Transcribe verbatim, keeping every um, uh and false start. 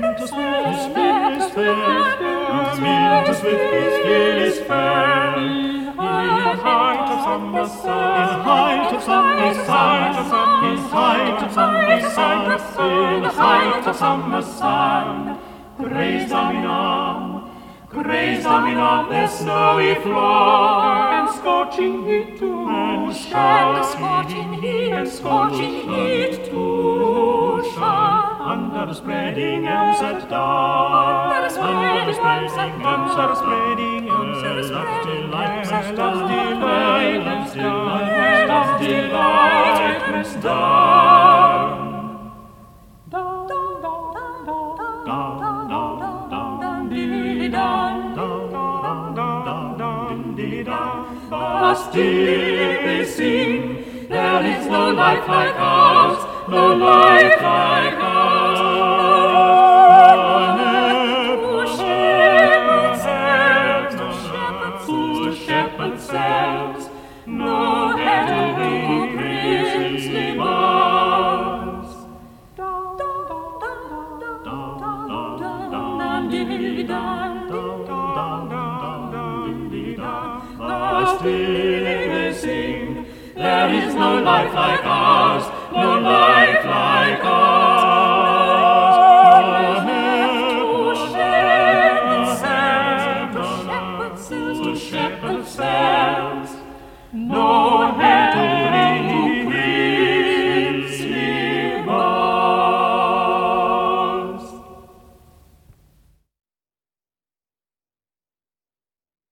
Amyntas with his fill is fair, Amyntas with his fill is fair. In height of summer sun, in height of summer sun, in height of summer sun, in height of summer sun. Praise Aminam, praise Aminam, their snowy floor, and scorching heat too, and scorching heat, and scorching heat too, shine under the spreading elms at dawn, under the spreading elms at spreading elms at delight, love's delight, love's delight, love's delight, love's delight. But still they sing, there is no life like ours, no life like ours. Who shepherds selves, who shepherds selves, no heavenly princely bars. But still they sing, there is no life like ours, no life like ours.